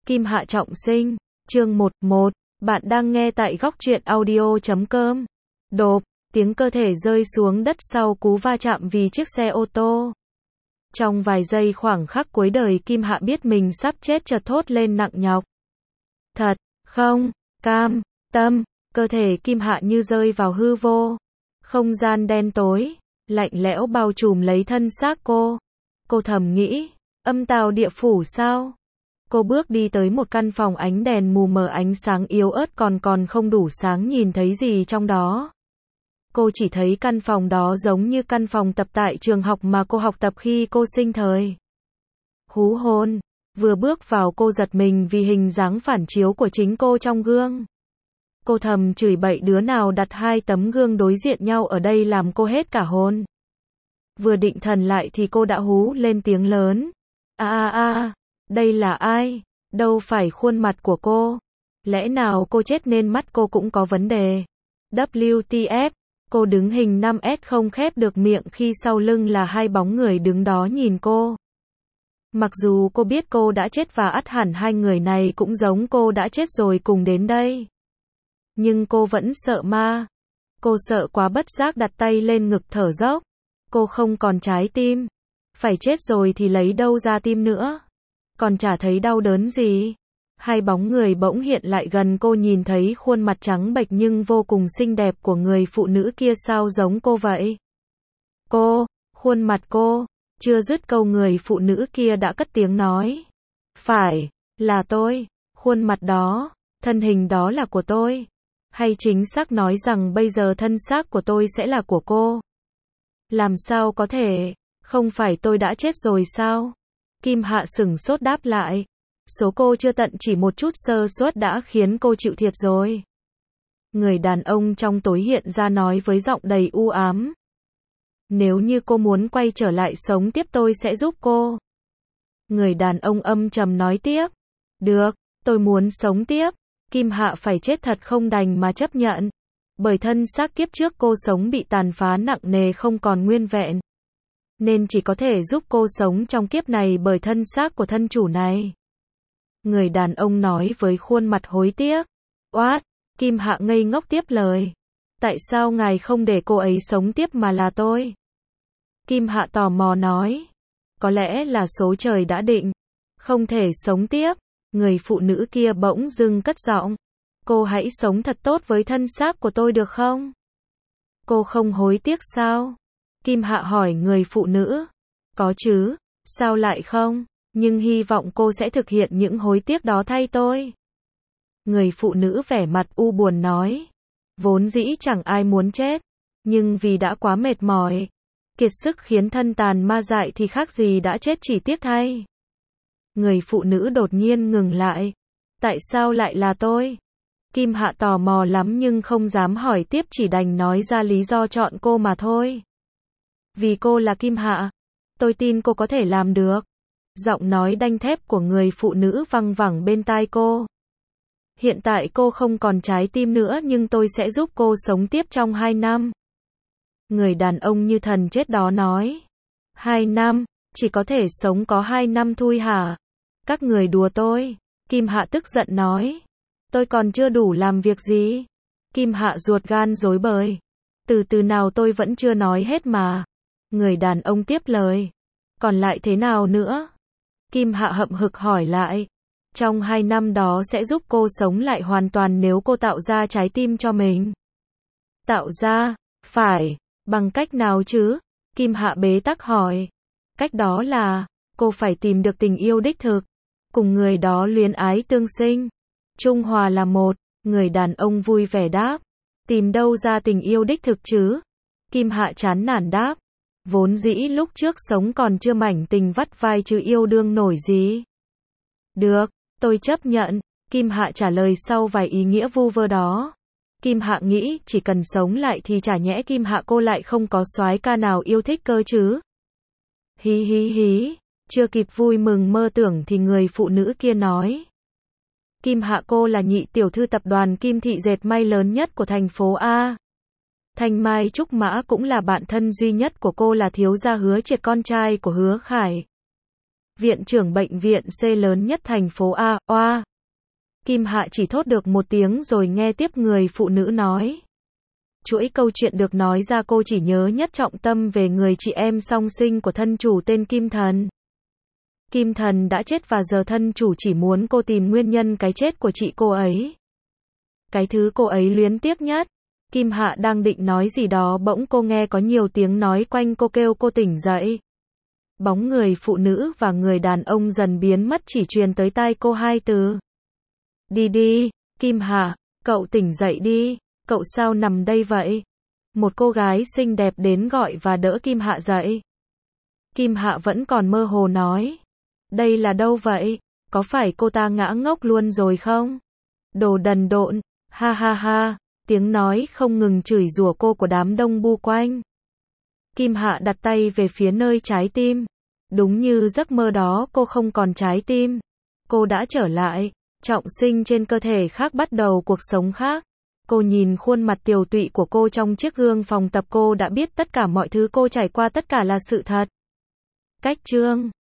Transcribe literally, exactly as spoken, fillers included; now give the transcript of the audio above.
Kim Hạ trọng sinh, chương một một, bạn đang nghe tại góc truyện audio chấm com. Đột, tiếng cơ thể rơi xuống đất sau cú va chạm vì chiếc xe ô tô. Trong vài giây khoảng khắc cuối đời Kim Hạ biết mình sắp chết chợt thốt lên nặng nhọc. Thật, không, cam, tâm, cơ thể Kim Hạ như rơi vào hư vô. Không gian đen tối, lạnh lẽo bao trùm lấy thân xác cô. Cô thầm nghĩ, âm tào địa phủ sao? Cô bước đi tới một căn phòng ánh đèn mù mờ, ánh sáng yếu ớt còn còn không đủ sáng nhìn thấy gì trong đó. Cô chỉ thấy căn phòng đó giống như căn phòng tập tại trường học mà cô học tập khi cô sinh thời. Hú hồn, vừa bước vào cô giật mình vì hình dáng phản chiếu của chính cô trong gương. Cô thầm chửi bậy đứa nào đặt hai tấm gương đối diện nhau ở đây làm cô hết cả hồn. Vừa định thần lại thì cô đã hú lên tiếng lớn. A a a, đây là ai? Đâu phải khuôn mặt của cô. Lẽ nào cô chết nên mắt cô cũng có vấn đề? W T F, cô đứng hình năm S không khép được miệng khi sau lưng là hai bóng người đứng đó nhìn cô. Mặc dù cô biết cô đã chết và ắt hẳn hai người này cũng giống cô đã chết rồi cùng đến đây. Nhưng cô vẫn sợ ma. Cô sợ quá bất giác đặt tay lên ngực thở dốc. Cô không còn trái tim. Phải chết rồi thì lấy đâu ra tim nữa. Còn chả thấy đau đớn gì. Hai bóng người bỗng hiện lại gần cô, nhìn thấy khuôn mặt trắng bệch nhưng vô cùng xinh đẹp của người phụ nữ kia sao giống cô vậy. Cô, khuôn mặt cô, chưa dứt câu người phụ nữ kia đã cất tiếng nói. Phải, là tôi, khuôn mặt đó, thân hình đó là của tôi. Hay chính xác nói rằng bây giờ thân xác của tôi sẽ là của cô. Làm sao có thể, không phải tôi đã chết rồi sao? Kim Hạ sửng sốt đáp lại. Số cô chưa tận chỉ một chút sơ suất đã khiến cô chịu thiệt rồi. Người đàn ông trong tối hiện ra nói với giọng đầy u ám. Nếu như cô muốn quay trở lại sống tiếp tôi sẽ giúp cô. Người đàn ông âm trầm nói tiếp. Được, tôi muốn sống tiếp. Kim Hạ phải chết thật không đành mà chấp nhận. Bởi thân xác kiếp trước cô sống bị tàn phá nặng nề không còn nguyên vẹn. Nên chỉ có thể giúp cô sống trong kiếp này bởi thân xác của thân chủ này. Người đàn ông nói với khuôn mặt hối tiếc. Oát, Kim Hạ ngây ngốc tiếp lời. Tại sao ngài không để cô ấy sống tiếp mà là tôi? Kim Hạ tò mò nói. Có lẽ là số trời đã định. Không thể sống tiếp. Người phụ nữ kia bỗng dưng cất giọng. Cô hãy sống thật tốt với thân xác của tôi được không? Cô không hối tiếc sao? Kim Hạ hỏi người phụ nữ. Có chứ, sao lại không? Nhưng hy vọng cô sẽ thực hiện những hối tiếc đó thay tôi. Người phụ nữ vẻ mặt u buồn nói. Vốn dĩ chẳng ai muốn chết. Nhưng vì đã quá mệt mỏi, kiệt sức khiến thân tàn ma dại thì khác gì đã chết, chỉ tiếc thay. Người phụ nữ đột nhiên ngừng lại. Tại sao lại là tôi? Kim Hạ tò mò lắm nhưng không dám hỏi tiếp, chỉ đành nói ra lý do chọn cô mà thôi. Vì cô là Kim Hạ. Tôi tin cô có thể làm được. Giọng nói đanh thép của người phụ nữ văng vẳng bên tai cô. Hiện tại cô không còn trái tim nữa nhưng tôi sẽ giúp cô sống tiếp trong hai năm. Người đàn ông như thần chết đó nói. Hai năm, chỉ có thể sống có hai năm thôi hả? Các người đùa tôi. Kim Hạ tức giận nói. Tôi còn chưa đủ làm việc gì? Kim Hạ ruột gan rối bời. Từ từ nào tôi vẫn chưa nói hết mà. Người đàn ông tiếp lời. Còn lại thế nào nữa? Kim Hạ hậm hực hỏi lại. Trong hai năm đó sẽ giúp cô sống lại hoàn toàn nếu cô tạo ra trái tim cho mình. Tạo ra? Phải. Bằng cách nào chứ? Kim Hạ bế tắc hỏi. Cách đó là, cô phải tìm được tình yêu đích thực. Cùng người đó luyến ái tương sinh. Trung hòa là một. Người đàn ông vui vẻ đáp. Tìm đâu ra tình yêu đích thực chứ? Kim Hạ chán nản đáp. Vốn dĩ lúc trước sống còn chưa mảnh tình vắt vai chứ yêu đương nổi gì. Được, tôi chấp nhận. Kim Hạ trả lời sau vài ý nghĩa vu vơ đó. Kim Hạ nghĩ chỉ cần sống lại thì chả nhẽ Kim Hạ cô lại không có soái ca nào yêu thích cơ chứ. Hí hí hí, chưa kịp vui mừng mơ tưởng thì người phụ nữ kia nói. Kim Hạ cô là nhị tiểu thư tập đoàn Kim Thị dệt may lớn nhất của thành phố A. Thanh Mai Trúc Mã cũng là bạn thân duy nhất của cô, là thiếu gia Hứa Triệt, con trai của Hứa Khải. Viện trưởng bệnh viện C lớn nhất thành phố A, oa. Kim Hạ chỉ thốt được một tiếng rồi nghe tiếp người phụ nữ nói. Chuỗi câu chuyện được nói ra cô chỉ nhớ nhất trọng tâm về người chị em song sinh của thân chủ tên Kim Thần. Kim Thần đã chết và giờ thân chủ chỉ muốn cô tìm nguyên nhân cái chết của chị cô ấy. Cái thứ cô ấy luyến tiếc nhất. Kim Hạ đang định nói gì đó bỗng cô nghe có nhiều tiếng nói quanh cô kêu cô tỉnh dậy. Bóng người phụ nữ và người đàn ông dần biến mất chỉ truyền tới tai cô hai từ. Đi đi, Kim Hạ, cậu tỉnh dậy đi, cậu sao nằm đây vậy? Một cô gái xinh đẹp đến gọi và đỡ Kim Hạ dậy. Kim Hạ vẫn còn mơ hồ nói. Đây là đâu vậy? Có phải cô ta ngã ngốc luôn rồi không? Đồ đần độn, ha ha ha, tiếng nói không ngừng chửi rủa cô của đám đông bu quanh. Kim Hạ đặt tay về phía nơi trái tim. Đúng như giấc mơ đó cô không còn trái tim. Cô đã trở lại, trọng sinh trên cơ thể khác bắt đầu cuộc sống khác. Cô nhìn khuôn mặt tiều tụy của cô trong chiếc gương phòng tập cô đã biết tất cả mọi thứ cô trải qua tất cả là sự thật. Cách chương